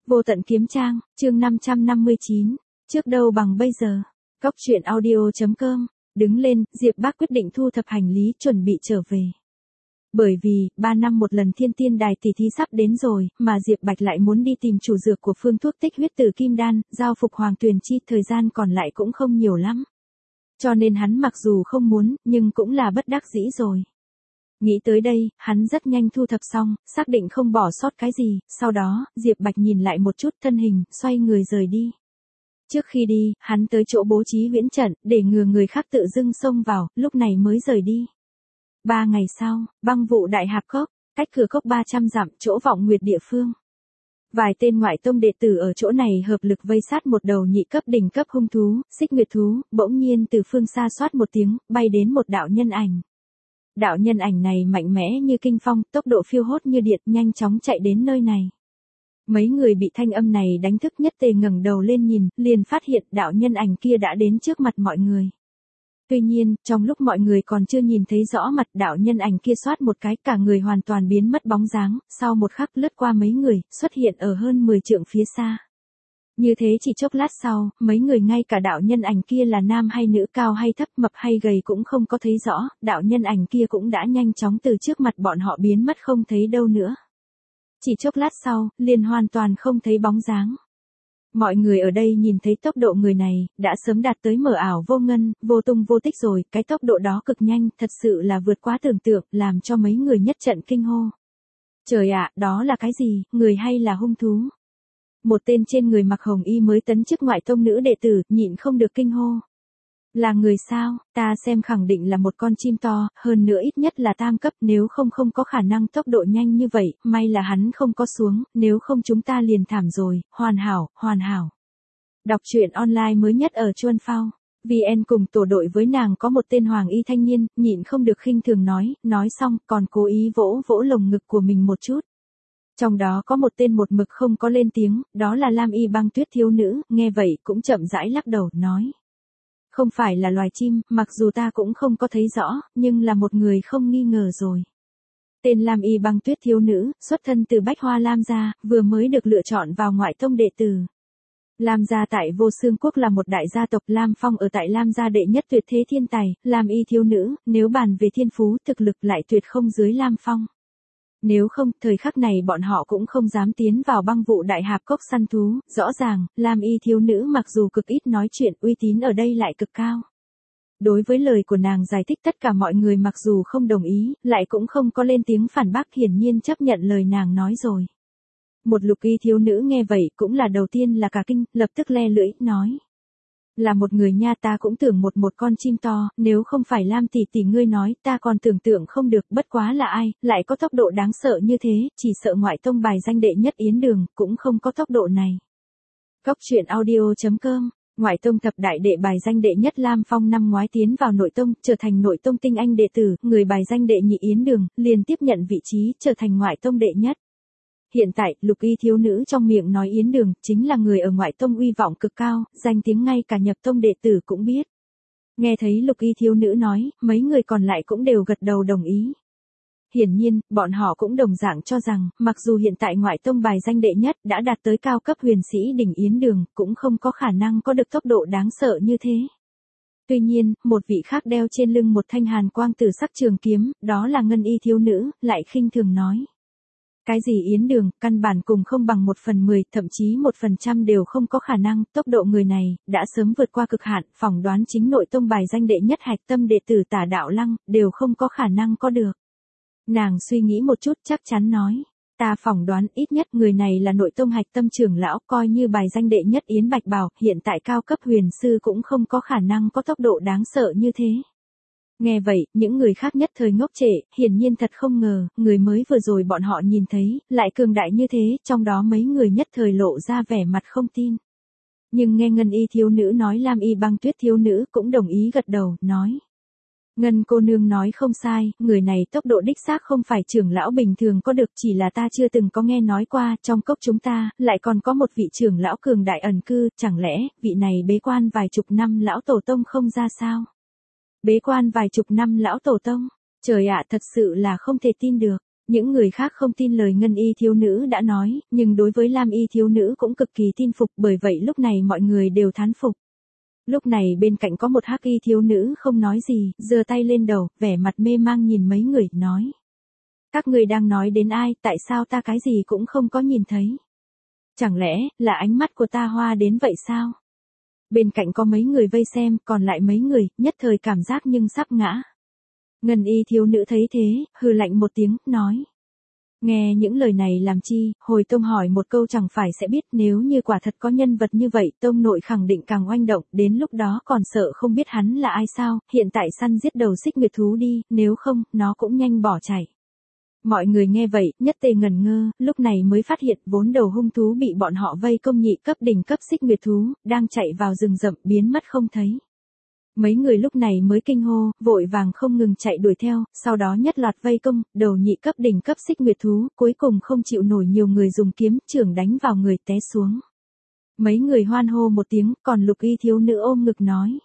Vô tận kiếm trang, chương 559. Trước đâu bằng bây giờ. Cóc truyện audio.com. Đứng lên, Diệp Bác quyết định thu thập hành lý chuẩn bị trở về. Bởi vì, 3 năm một lần Thiên Tiên Đài tỷ thí sắp đến rồi, mà Diệp Bạch lại muốn đi tìm chủ dược của phương thuốc tích huyết tử kim đan, giao phục Hoàng Tuyền Chi, thời gian còn lại cũng không nhiều lắm. Cho nên hắn mặc dù không muốn, nhưng cũng là bất đắc dĩ rồi. Nghĩ tới đây, hắn rất nhanh thu thập xong, xác định không bỏ sót cái gì, sau đó, Diệp Bạch nhìn lại một chút thân hình, xoay người rời đi. Trước khi đi, hắn tới chỗ bố trí huyễn trận, để ngừa người khác tự dưng xông vào, lúc này mới rời đi. 3 ngày sau, băng vụ Đại Hạp Cốc, cách cửa cốc 300 dặm, chỗ Vọng Nguyệt địa phương. Vài tên ngoại tông đệ tử ở chỗ này hợp lực vây sát một đầu nhị cấp đỉnh cấp hung thú, xích nguyệt thú, bỗng nhiên từ phương xa xoát một tiếng, bay đến một đạo nhân ảnh. Đạo nhân ảnh này mạnh mẽ như kinh phong, tốc độ phiêu hốt như điện, nhanh chóng chạy đến nơi này. Mấy người bị thanh âm này đánh thức nhất tề ngẩng đầu lên nhìn, liền phát hiện đạo nhân ảnh kia đã đến trước mặt mọi người. Tuy nhiên, trong lúc mọi người còn chưa nhìn thấy rõ mặt, đạo nhân ảnh kia xoát một cái, cả người hoàn toàn biến mất bóng dáng, sau một khắc lướt qua mấy người, xuất hiện ở hơn 10 trượng phía xa. Như thế chỉ chốc lát sau, mấy người ngay cả đạo nhân ảnh kia là nam hay nữ, cao hay thấp, mập hay gầy cũng không có thấy rõ, đạo nhân ảnh kia cũng đã nhanh chóng từ trước mặt bọn họ biến mất không thấy đâu nữa. Chỉ chốc lát sau, liền hoàn toàn không thấy bóng dáng. Mọi người ở đây nhìn thấy tốc độ người này, đã sớm đạt tới mờ ảo vô ngân, vô tung vô tích rồi, cái tốc độ đó cực nhanh, thật sự là vượt quá tưởng tượng, làm cho mấy người nhất trận kinh hô. Trời ạ, đó là cái gì, người hay là hung thú? Một tên trên người mặc hồng y mới tấn chức ngoại tông nữ đệ tử, nhịn không được kinh hô. Là người sao, ta xem khẳng định là một con chim to, hơn nữa ít nhất là tam cấp, nếu không có khả năng tốc độ nhanh như vậy, may là hắn không có xuống, nếu không chúng ta liền thảm rồi, hoàn hảo, hoàn hảo. Đọc truyện online mới nhất ở Chuan Phao. VN cùng tổ đội với nàng có một tên hoàng y thanh niên, nhịn không được khinh thường nói xong, còn cố ý vỗ vỗ lồng ngực của mình một chút. Trong đó có một tên một mực không có lên tiếng, đó là Lam Y Băng Tuyết thiếu nữ, nghe vậy cũng chậm rãi lắc đầu, nói. Không phải là loài chim, mặc dù ta cũng không có thấy rõ, nhưng là một người không nghi ngờ rồi. Tên Lam Y Băng Tuyết thiếu nữ, xuất thân từ Bách Hoa Lam gia, vừa mới được lựa chọn vào ngoại tông đệ tử. Lam gia tại Vô Xương Quốc là một đại gia tộc, Lam Phong ở tại Lam gia đệ nhất tuyệt thế thiên tài, Lam Y thiếu nữ, nếu bàn về thiên phú, thực lực lại tuyệt không dưới Lam Phong. Nếu không, thời khắc này bọn họ cũng không dám tiến vào băng vụ Đại Hạp Cốc săn thú, rõ ràng, Lam Y thiếu nữ mặc dù cực ít nói chuyện, uy tín ở đây lại cực cao. Đối với lời của nàng giải thích, tất cả mọi người mặc dù không đồng ý, lại cũng không có lên tiếng phản bác, hiển nhiên chấp nhận lời nàng nói rồi. Một lục y thiếu nữ nghe vậy cũng là đầu tiên là cả kinh, lập tức le lưỡi, nói. Là một người nha, ta cũng tưởng một con chim to, nếu không phải Lam tỷ tỷ ngươi nói, ta còn tưởng tượng không được, bất quá là ai, lại có tốc độ đáng sợ như thế, chỉ sợ ngoại tông bài danh đệ nhất Yến Đường, cũng không có tốc độ này. Cóc truyện audio.com. Ngoại tông thập đại đệ bài danh đệ nhất Lam Phong năm ngoái tiến vào nội tông, trở thành nội tông tinh anh đệ tử, người bài danh đệ nhị Yến Đường, liền tiếp nhận vị trí, trở thành ngoại tông đệ nhất. Hiện tại, lục y thiếu nữ trong miệng nói Yến Đường, chính là người ở ngoại tông uy vọng cực cao, danh tiếng ngay cả nhập tông đệ tử cũng biết. Nghe thấy lục y thiếu nữ nói, mấy người còn lại cũng đều gật đầu đồng ý. Hiển nhiên, bọn họ cũng đồng dạng cho rằng, mặc dù hiện tại ngoại tông bài danh đệ nhất đã đạt tới cao cấp huyền sĩ đỉnh Yến Đường, cũng không có khả năng có được tốc độ đáng sợ như thế. Tuy nhiên, một vị khác đeo trên lưng một thanh hàn quang tử sắc trường kiếm, đó là ngân y thiếu nữ, lại khinh thường nói. Cái gì Yến Đường, căn bản cùng không bằng 1/10, thậm chí 1% đều không có khả năng, tốc độ người này, đã sớm vượt qua cực hạn, phỏng đoán chính nội tông bài danh đệ nhất hạch tâm đệ tử Tả Đạo Lăng, đều không có khả năng có được. Nàng suy nghĩ một chút chắc chắn nói, ta phỏng đoán ít nhất người này là nội tông hạch tâm trưởng lão, coi như bài danh đệ nhất Yến Bạch Bảo, hiện tại cao cấp huyền sư cũng không có khả năng có tốc độ đáng sợ như thế. Nghe vậy, những người khác nhất thời ngốc trệ, hiển nhiên thật không ngờ, người mới vừa rồi bọn họ nhìn thấy, lại cường đại như thế, trong đó mấy người nhất thời lộ ra vẻ mặt không tin. Nhưng nghe Ngân y thiếu nữ nói, Lam Y Băng Tuyết thiếu nữ cũng đồng ý gật đầu, nói. Ngân cô nương nói không sai, người này tốc độ đích xác không phải trưởng lão bình thường có được, chỉ là ta chưa từng có nghe nói qua, trong cốc chúng ta, lại còn có một vị trưởng lão cường đại ẩn cư, chẳng lẽ, vị này bế quan vài chục năm lão tổ tông không ra sao? Bế quan vài chục năm lão tổ tông, trời ạ, thật sự là không thể tin được. Những người khác không tin lời ngân y thiếu nữ đã nói, nhưng đối với lam y thiếu nữ cũng cực kỳ tin phục, bởi vậy lúc này mọi người đều thán phục. Lúc này bên cạnh có một hắc y thiếu nữ không nói gì, giơ tay lên đầu, vẻ mặt mê mang nhìn mấy người, nói. Các người đang nói đến ai, tại sao ta cái gì cũng không có nhìn thấy? Chẳng lẽ, là ánh mắt của ta hoa đến vậy sao? Bên cạnh có mấy người vây xem, còn lại mấy người, nhất thời cảm giác nhưng sắp ngã. Ngân y thiếu nữ thấy thế, hừ lạnh một tiếng, nói. Nghe những lời này làm chi, hồi tông hỏi một câu chẳng phải sẽ biết, nếu như quả thật có nhân vật như vậy, tông nội khẳng định càng oanh động, đến lúc đó còn sợ không biết hắn là ai sao, hiện tại săn giết đầu xích nguyệt thú đi, nếu không, nó cũng nhanh bỏ chạy. Mọi người nghe vậy, nhất tề ngẩn ngơ, lúc này mới phát hiện vốn đầu hung thú bị bọn họ vây công nhị cấp đỉnh cấp xích nguyệt thú, đang chạy vào rừng rậm biến mất không thấy. Mấy người lúc này mới kinh hô, vội vàng không ngừng chạy đuổi theo, sau đó nhất loạt vây công, đầu nhị cấp đỉnh cấp xích nguyệt thú, cuối cùng không chịu nổi nhiều người dùng kiếm chưởng đánh vào người té xuống. Mấy người hoan hô một tiếng, còn lục y thiếu nữ ôm ngực nói.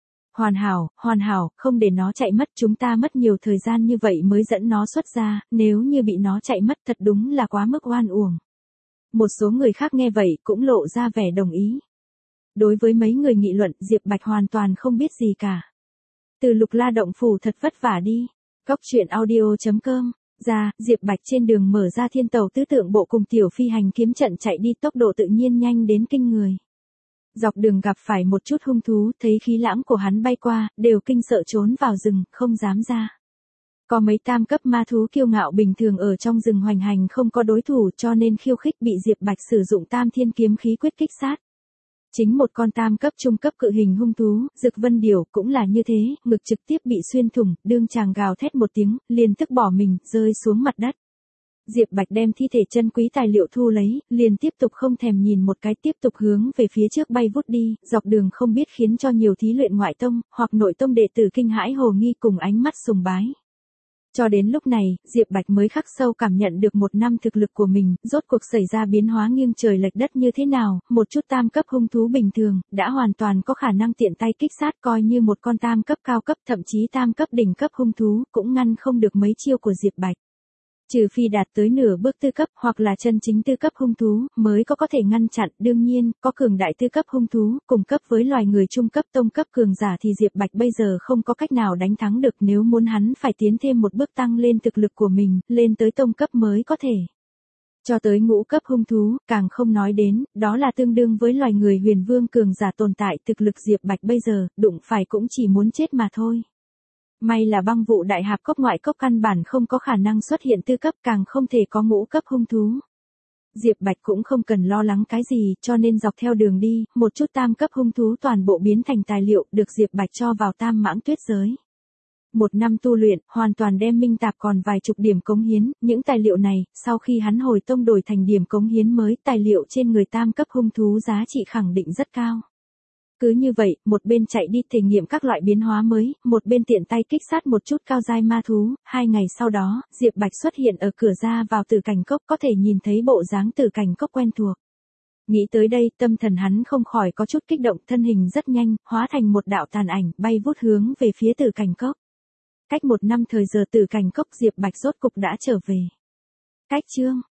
Hoàn hảo, không để nó chạy mất, chúng ta mất nhiều thời gian như vậy mới dẫn nó xuất ra, nếu như bị nó chạy mất thật đúng là quá mức oan uổng. Một số người khác nghe vậy cũng lộ ra vẻ đồng ý. Đối với mấy người nghị luận, Diệp Bạch hoàn toàn không biết gì cả. Từ Lục La động phủ thật vất vả đi. Cóc truyện audio.com. Ra, Diệp Bạch trên đường mở ra thiên tàu tứ tượng bộ cùng tiểu phi hành kiếm trận chạy đi, tốc độ tự nhiên nhanh đến kinh người. Dọc đường gặp phải một chút hung thú, thấy khí lãng của hắn bay qua, đều kinh sợ trốn vào rừng, không dám ra. Có mấy tam cấp ma thú kiêu ngạo bình thường ở trong rừng hoành hành không có đối thủ, cho nên khiêu khích bị Diệp Bạch sử dụng tam thiên kiếm khí quyết kích sát. Chính một con tam cấp trung cấp cự hình hung thú, Dực Vân Điểu cũng là như thế, ngực trực tiếp bị xuyên thủng, đương chàng gào thét một tiếng, liền tức bỏ mình, rơi xuống mặt đất. Diệp Bạch đem thi thể chân quý tài liệu thu lấy, liền tiếp tục không thèm nhìn một cái, tiếp tục hướng về phía trước bay vút đi, dọc đường không biết khiến cho nhiều thí luyện ngoại tông, hoặc nội tông đệ tử kinh hãi hồ nghi cùng ánh mắt sùng bái. Cho đến lúc này, Diệp Bạch mới khắc sâu cảm nhận được một năm thực lực của mình, rốt cuộc xảy ra biến hóa nghiêng trời lệch đất như thế nào, một chút tam cấp hung thú bình thường, đã hoàn toàn có khả năng tiện tay kích sát, coi như một con tam cấp cao cấp, thậm chí tam cấp đỉnh cấp hung thú, cũng ngăn không được mấy chiêu của Diệp Bạch. Trừ phi đạt tới nửa bước tư cấp, hoặc là chân chính tư cấp hung thú, mới có thể ngăn chặn, đương nhiên, có cường đại tư cấp hung thú, cùng cấp với loài người trung cấp tông cấp cường giả thì Diệp Bạch bây giờ không có cách nào đánh thắng được, nếu muốn hắn phải tiến thêm một bước tăng lên thực lực của mình, lên tới tông cấp mới có thể. Cho tới ngũ cấp hung thú, càng không nói đến, đó là tương đương với loài người huyền vương cường giả tồn tại, thực lực Diệp Bạch bây giờ, đụng phải cũng chỉ muốn chết mà thôi. May là băng vụ đại hạp cốc ngoại cốc căn bản không có khả năng xuất hiện tư cấp, càng không thể có ngũ cấp hung thú. Diệp Bạch cũng không cần lo lắng cái gì, cho nên dọc theo đường đi, một chút tam cấp hung thú toàn bộ biến thành tài liệu, được Diệp Bạch cho vào tam mãng tuyết giới. Một năm tu luyện, hoàn toàn đem minh tạp còn vài chục điểm cống hiến, những tài liệu này, sau khi hắn hồi tông đổi thành điểm cống hiến mới, tài liệu trên người tam cấp hung thú giá trị khẳng định rất cao. Cứ như vậy, một bên chạy đi thể nghiệm các loại biến hóa mới, một bên tiện tay kích sát một chút cao giai ma thú, 2 ngày sau đó, Diệp Bạch xuất hiện ở cửa ra vào Tử Cảnh Cốc, có thể nhìn thấy bộ dáng Tử Cảnh Cốc quen thuộc. Nghĩ tới đây, tâm thần hắn không khỏi có chút kích động, thân hình rất nhanh, hóa thành một đạo tàn ảnh, bay vút hướng về phía Tử Cảnh Cốc. Cách 1 năm thời giờ Tử Cảnh Cốc, Diệp Bạch rốt cục đã trở về. Cách chương